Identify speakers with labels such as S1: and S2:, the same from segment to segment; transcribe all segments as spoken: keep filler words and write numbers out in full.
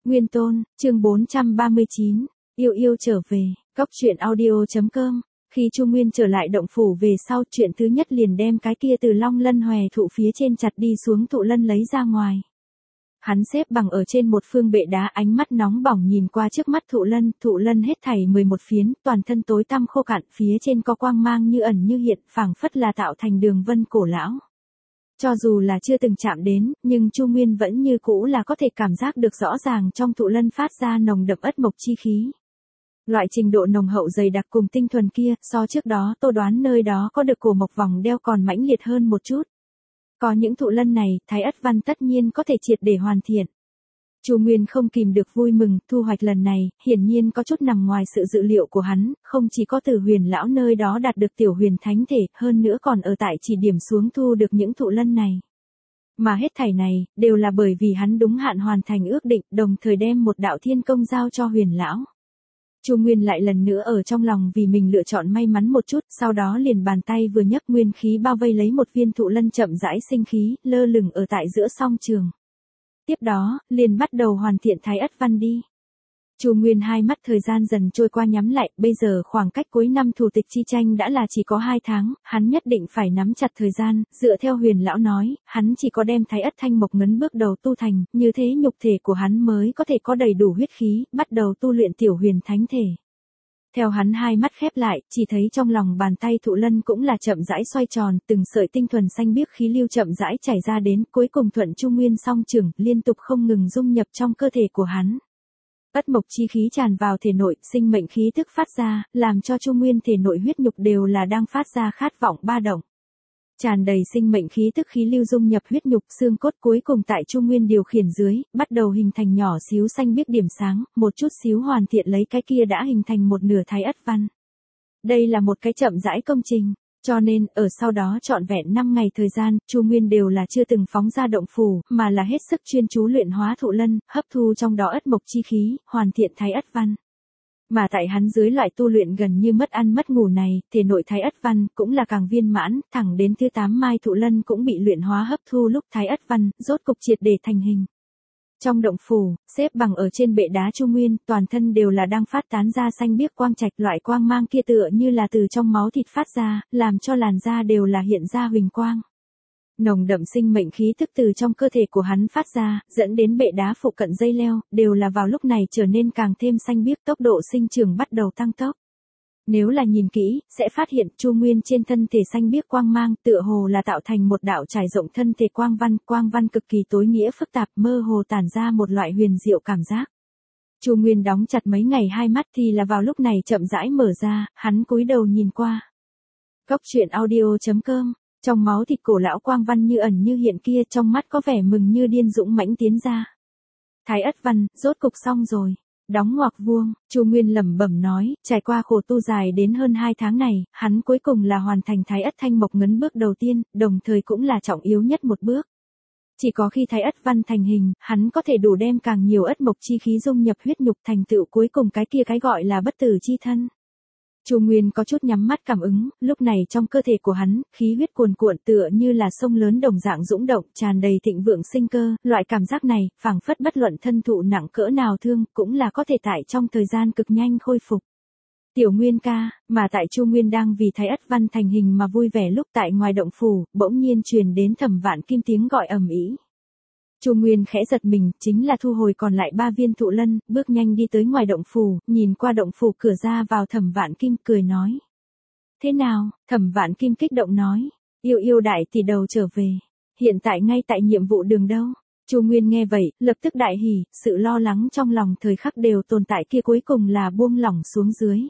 S1: Nguyên Tôn, chương bốn trăm ba mươi chín, yêu yêu trở về, Cóc truyện audio chấm com. Khi Chu Nguyên trở lại động phủ về sau, chuyện thứ nhất liền đem cái kia từ Long Lân Hòe thụ phía trên chặt đi xuống thụ lân lấy ra ngoài. Hắn xếp bằng ở trên một phương bệ đá, ánh mắt nóng bỏng nhìn qua trước mắt thụ lân, thụ lân hết thảy mười một phiến, toàn thân tối tăm khô cạn, phía trên có quang mang như ẩn như hiện, phảng phất là tạo thành đường vân cổ lão. Cho dù là chưa từng chạm đến, nhưng Chu Nguyên vẫn như cũ là có thể cảm giác được rõ ràng trong thụ lân phát ra nồng đậm ất mộc chi khí. Loại trình độ nồng hậu dày đặc cùng tinh thuần kia, so trước đó Tô đoán nơi đó có được cổ mộc vòng đeo còn mãnh liệt hơn một chút. Có những thụ lân này, Thái Ất Văn tất nhiên có thể triệt để hoàn thiện. Chu Nguyên không kìm được vui mừng, thu hoạch lần này, hiển nhiên có chút nằm ngoài sự dự liệu của hắn, không chỉ có từ Huyền lão nơi đó đạt được tiểu huyền thánh thể, hơn nữa còn ở tại chỉ điểm xuống thu được những thụ lân này. Mà hết thảy này, đều là bởi vì hắn đúng hạn hoàn thành ước định, đồng thời đem một đạo thiên công giao cho Huyền lão. Chu Nguyên lại lần nữa ở trong lòng vì mình lựa chọn may mắn một chút, sau đó liền bàn tay vừa nhấc nguyên khí bao vây lấy một viên thụ lân chậm rãi sinh khí, lơ lửng ở tại giữa song trường. Tiếp đó, liền bắt đầu hoàn thiện Thái Ất Văn đi. Chu Nguyên hai mắt thời gian dần trôi qua nhắm lại, bây giờ khoảng cách cuối năm thủ tịch chi tranh đã là chỉ có hai tháng, hắn nhất định phải nắm chặt thời gian, dựa theo Huyền lão nói, hắn chỉ có đem Thái Ất Thanh Mộc Ngấn bước đầu tu thành, như thế nhục thể của hắn mới có thể có đầy đủ huyết khí, bắt đầu tu luyện tiểu huyền thánh thể. Theo hắn hai mắt khép lại, chỉ thấy trong lòng bàn tay thụ lân cũng là chậm rãi xoay tròn, từng sợi tinh thuần xanh biếc khí lưu chậm rãi chảy ra đến, cuối cùng thuận Chu Nguyên song trường, liên tục không ngừng dung nhập trong cơ thể của hắn. Ất mộc chi khí tràn vào thể nội, sinh mệnh khí tức phát ra, làm cho Chu Nguyên thể nội huyết nhục đều là đang phát ra khát vọng ba động. Tràn đầy sinh mệnh khí tức khí lưu dung nhập huyết nhục, xương cốt cuối cùng tại Chu Nguyên điều khiển dưới, bắt đầu hình thành nhỏ xíu xanh biếc điểm sáng, một chút xíu hoàn thiện lấy cái kia đã hình thành một nửa Thái Ất Văn. Đây là một cái chậm rãi công trình, cho nên, ở sau đó trọn vẹn năm ngày thời gian, Chu Nguyên đều là chưa từng phóng ra động phủ, mà là hết sức chuyên chú luyện hóa thụ lân, hấp thu trong đó ất mộc chi khí, hoàn thiện Thái Ất Văn. Mà tại hắn dưới loại tu luyện gần như mất ăn mất ngủ này, thể nội Thái Ất Văn cũng là càng viên mãn, thẳng đến thứ tám mai thụ lân cũng bị luyện hóa hấp thu lúc Thái Ất Văn rốt cục triệt để thành hình. Trong động phủ, xếp bằng ở trên bệ đá Chu Nguyên, toàn thân đều là đang phát tán ra xanh biếc quang trạch, loại quang mang kia tựa như là từ trong máu thịt phát ra, làm cho làn da đều là hiện ra huỳnh quang. Nồng đậm sinh mệnh khí tức từ trong cơ thể của hắn phát ra, dẫn đến bệ đá phụ cận dây leo, đều là vào lúc này trở nên càng thêm xanh biếc, tốc độ sinh trưởng bắt đầu tăng tốc. Nếu là nhìn kỹ, sẽ phát hiện Chu Nguyên trên thân thể xanh biếc quang mang, tựa hồ là tạo thành một đạo trải rộng thân thể quang văn, quang văn cực kỳ tối nghĩa phức tạp, mơ hồ tản ra một loại huyền diệu cảm giác. Chu Nguyên đóng chặt mấy ngày hai mắt thì là vào lúc này chậm rãi mở ra, hắn cúi đầu nhìn qua. Cóc truyện audio chấm com, trong máu thịt cổ lão quang văn như ẩn như hiện kia, trong mắt có vẻ mừng như điên dũng mãnh tiến ra. Thái Ất Văn, rốt cục xong rồi. Đóng ngoặc vuông, Chu Nguyên lẩm bẩm nói, trải qua khổ tu dài đến hơn hai tháng này, hắn cuối cùng là hoàn thành Thái Ất Thanh Mộc Ngấn bước đầu tiên, đồng thời cũng là trọng yếu nhất một bước. Chỉ có khi Thái Ất Văn thành hình, hắn có thể đủ đem càng nhiều ất mộc chi khí dung nhập huyết nhục, thành tựu cuối cùng cái kia cái gọi là bất tử chi thân. Chu Nguyên có chút nhắm mắt cảm ứng, lúc này trong cơ thể của hắn, khí huyết cuồn cuộn tựa như là sông lớn đồng dạng dũng động, tràn đầy thịnh vượng sinh cơ, loại cảm giác này, phảng phất bất luận thân thụ nặng cỡ nào thương, cũng là có thể tại trong thời gian cực nhanh khôi phục. Tiểu Nguyên ca, mà tại Chu Nguyên đang vì Thái Ất Văn thành hình mà vui vẻ lúc tại ngoài động phủ, bỗng nhiên truyền đến Thẩm Vạn Kim tiếng gọi ầm ĩ. Chu Nguyên khẽ giật mình, chính là thu hồi còn lại ba viên thụ lân, bước nhanh đi tới ngoài động phủ, nhìn qua động phủ cửa ra vào Thẩm Vạn Kim cười nói. Thế nào? Thẩm Vạn Kim kích động nói. Yêu yêu đại tỷ đầu trở về. Hiện tại ngay tại nhiệm vụ đường đâu? Chu Nguyên nghe vậy, lập tức đại hỉ, sự lo lắng trong lòng thời khắc đều tồn tại kia cuối cùng là buông lỏng xuống dưới.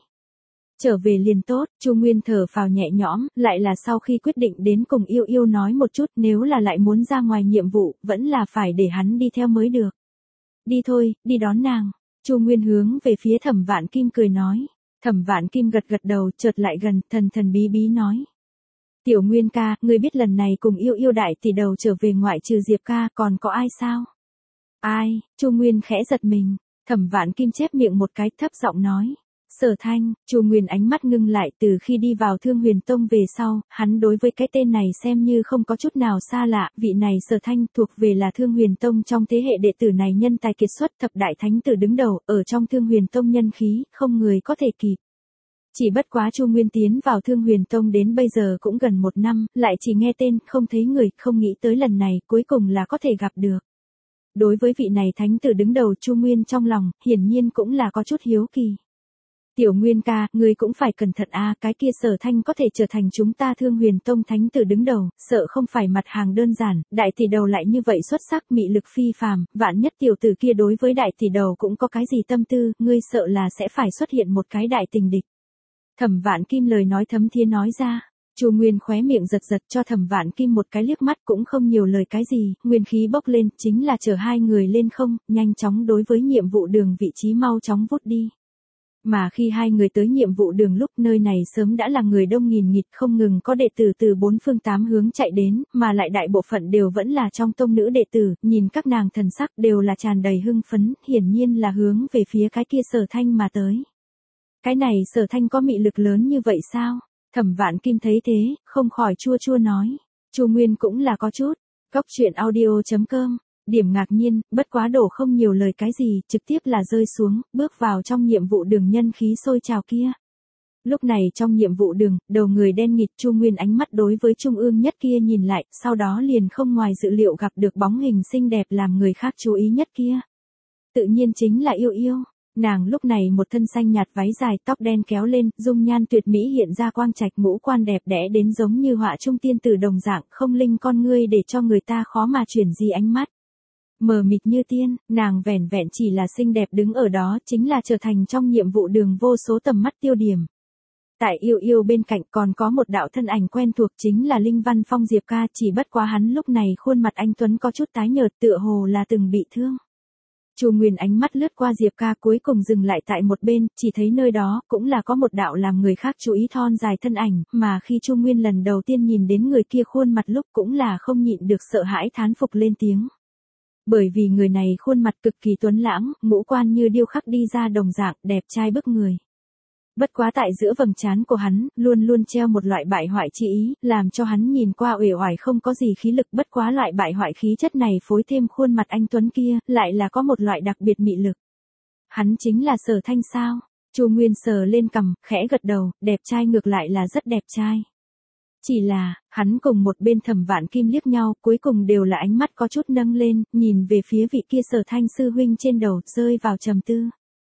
S1: Trở về liền tốt, Chu Nguyên thở phào nhẹ nhõm, lại là sau khi quyết định đến cùng yêu yêu nói một chút, nếu là lại muốn ra ngoài nhiệm vụ, vẫn là phải để hắn đi theo mới được. Đi thôi, đi đón nàng. Chu Nguyên hướng về phía Thẩm Vạn Kim cười nói. Thẩm Vạn Kim gật gật đầu, chợt lại gần, thần thần bí bí nói. Tiểu Nguyên ca, ngươi biết lần này cùng yêu yêu đại tỷ đầu trở về ngoại trừ Diệp ca, còn có ai sao? Ai? Chu Nguyên khẽ giật mình. Thẩm Vạn Kim chép miệng một cái, thấp giọng nói. Sở Thanh, Chu Nguyên ánh mắt ngưng lại, từ khi đi vào Thương Huyền Tông về sau, hắn đối với cái tên này xem như không có chút nào xa lạ, vị này Sở Thanh thuộc về là Thương Huyền Tông trong thế hệ đệ tử này nhân tài kiệt xuất, thập đại thánh tử đứng đầu, ở trong Thương Huyền Tông nhân khí, không người có thể kịp. Chỉ bất quá Chu Nguyên tiến vào Thương Huyền Tông đến bây giờ cũng gần một năm, lại chỉ nghe tên, không thấy người, không nghĩ tới lần này, cuối cùng là có thể gặp được. Đối với vị này thánh tử đứng đầu, Chu Nguyên trong lòng, hiển nhiên cũng là có chút hiếu kỳ. Tiểu Nguyên ca, ngươi cũng phải cẩn thận a, cái kia Sở Thanh có thể trở thành chúng ta Thương Huyền Tông thánh tử đứng đầu, sợ không phải mặt hàng đơn giản, đại tỷ đầu lại như vậy xuất sắc, mị lực phi phàm, vạn nhất tiểu tử kia đối với đại tỷ đầu cũng có cái gì tâm tư, ngươi sợ là sẽ phải xuất hiện một cái đại tình địch. Thẩm Vạn Kim lời nói thấm thía nói ra. Chu Nguyên khóe miệng giật giật, cho Thẩm Vạn Kim một cái liếc mắt, cũng không nhiều lời cái gì, nguyên khí bốc lên, chính là chở hai người lên không, nhanh chóng đối với nhiệm vụ đường vị trí mau chóng vút đi. Mà khi hai người tới nhiệm vụ đường lúc, nơi này sớm đã là người đông nghìn nghịt, không ngừng có đệ tử từ bốn phương tám hướng chạy đến, mà lại đại bộ phận đều vẫn là trong tông nữ đệ tử, nhìn các nàng thần sắc đều là tràn đầy hưng phấn, hiển nhiên là hướng về phía cái kia Sở Thanh mà tới. Cái này Sở Thanh có mị lực lớn như vậy sao? Thẩm Vạn Kim thấy thế, không khỏi chua chua nói. Chu Nguyên cũng là có chút. Cốc truyện audio chấm com. Điểm ngạc nhiên, bất quá đổ không nhiều lời cái gì, trực tiếp là rơi xuống, bước vào trong nhiệm vụ đường nhân khí sôi trào kia. Lúc này trong nhiệm vụ đường, đầu người đen nghịt, Chu Nguyên ánh mắt đối với trung ương nhất kia nhìn lại, sau đó liền không ngoài dự liệu gặp được bóng hình xinh đẹp làm người khác chú ý nhất kia. Tự nhiên chính là Yêu Yêu. Nàng lúc này một thân xanh nhạt váy dài, tóc đen kéo lên, dung nhan tuyệt mỹ hiện ra quang trạch, ngũ quan đẹp đẽ đến giống như họa trung tiên tử đồng dạng, không linh con ngươi để cho người ta khó mà chuyển di ánh mắt. Mờ mịt như tiên, nàng vẻn vẹn chỉ là xinh đẹp đứng ở đó, chính là trở thành trong nhiệm vụ đường vô số tầm mắt tiêu điểm. Tại Yêu Yêu bên cạnh còn có một đạo thân ảnh quen thuộc, chính là Linh Văn Phong Diệp ca, chỉ bất quá hắn lúc này khuôn mặt anh tuấn có chút tái nhợt, tựa hồ là từng bị thương. Chu Nguyên ánh mắt lướt qua Diệp ca, cuối cùng dừng lại tại một bên, chỉ thấy nơi đó cũng là có một đạo làm người khác chú ý thon dài thân ảnh, mà khi Chu Nguyên lần đầu tiên nhìn đến người kia khuôn mặt lúc cũng là không nhịn được sợ hãi thán phục lên tiếng. Bởi vì người này khuôn mặt cực kỳ tuấn lãng, ngũ quan như điêu khắc đi ra đồng dạng, đẹp trai bức người. Bất quá tại giữa vầng trán của hắn, luôn luôn treo một loại bại hoại chi ý, làm cho hắn nhìn qua uể oải không có gì khí lực, bất quá loại bại hoại khí chất này phối thêm khuôn mặt anh tuấn kia, lại là có một loại đặc biệt mị lực. Hắn chính là Sở Thanh sao? Chu Nguyên sờ lên cằm, khẽ gật đầu, đẹp trai ngược lại là rất đẹp trai. Chỉ là, hắn cùng một bên Thẩm Vạn Kim liếc nhau, cuối cùng đều là ánh mắt có chút nâng lên, nhìn về phía vị kia Sở Thanh sư huynh trên đầu, rơi vào trầm tư.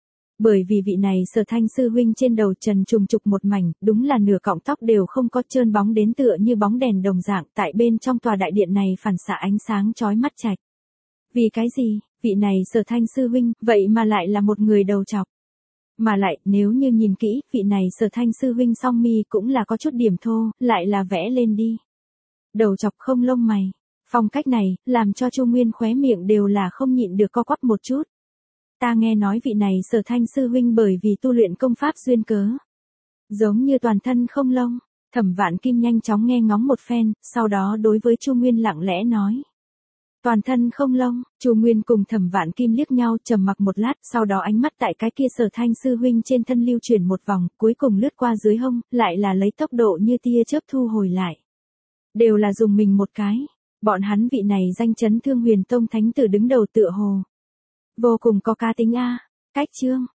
S1: Bởi vì vị này Sở Thanh sư huynh trên đầu trần trùng trục một mảnh, đúng là nửa cọng tóc đều không có, trơn bóng đến tựa như bóng đèn đồng dạng, tại bên trong tòa đại điện này phản xạ ánh sáng chói mắt chạch. Vì cái gì, vị này Sở Thanh sư huynh, vậy mà lại là một người đầu trọc. Mà lại, nếu như nhìn kỹ, vị này Sở Thanh sư huynh song mi cũng là có chút điểm thô, lại là vẽ lên đi. Đầu trọc không lông mày. Phong cách này, làm cho Chu Nguyên khóe miệng đều là không nhịn được co quắp một chút. Ta nghe nói vị này Sở Thanh sư huynh bởi vì tu luyện công pháp duyên cớ. Giống như toàn thân không lông. Thẩm Vạn Kim nhanh chóng nghe ngóng một phen, sau đó đối với Chu Nguyên lặng lẽ nói. Toàn thân không lông, Chu Nguyên cùng Thẩm Vạn Kim liếc nhau, trầm mặc một lát, sau đó ánh mắt tại cái kia Sở Thanh sư huynh trên thân lưu chuyển một vòng, cuối cùng lướt qua dưới hông, lại là lấy tốc độ như tia chớp thu hồi lại. Đều là dùng mình một cái, bọn hắn vị này danh chấn Thương Huyền Tông thánh tử đứng đầu tựa hồ. Vô cùng có cá tính a. Cách chương,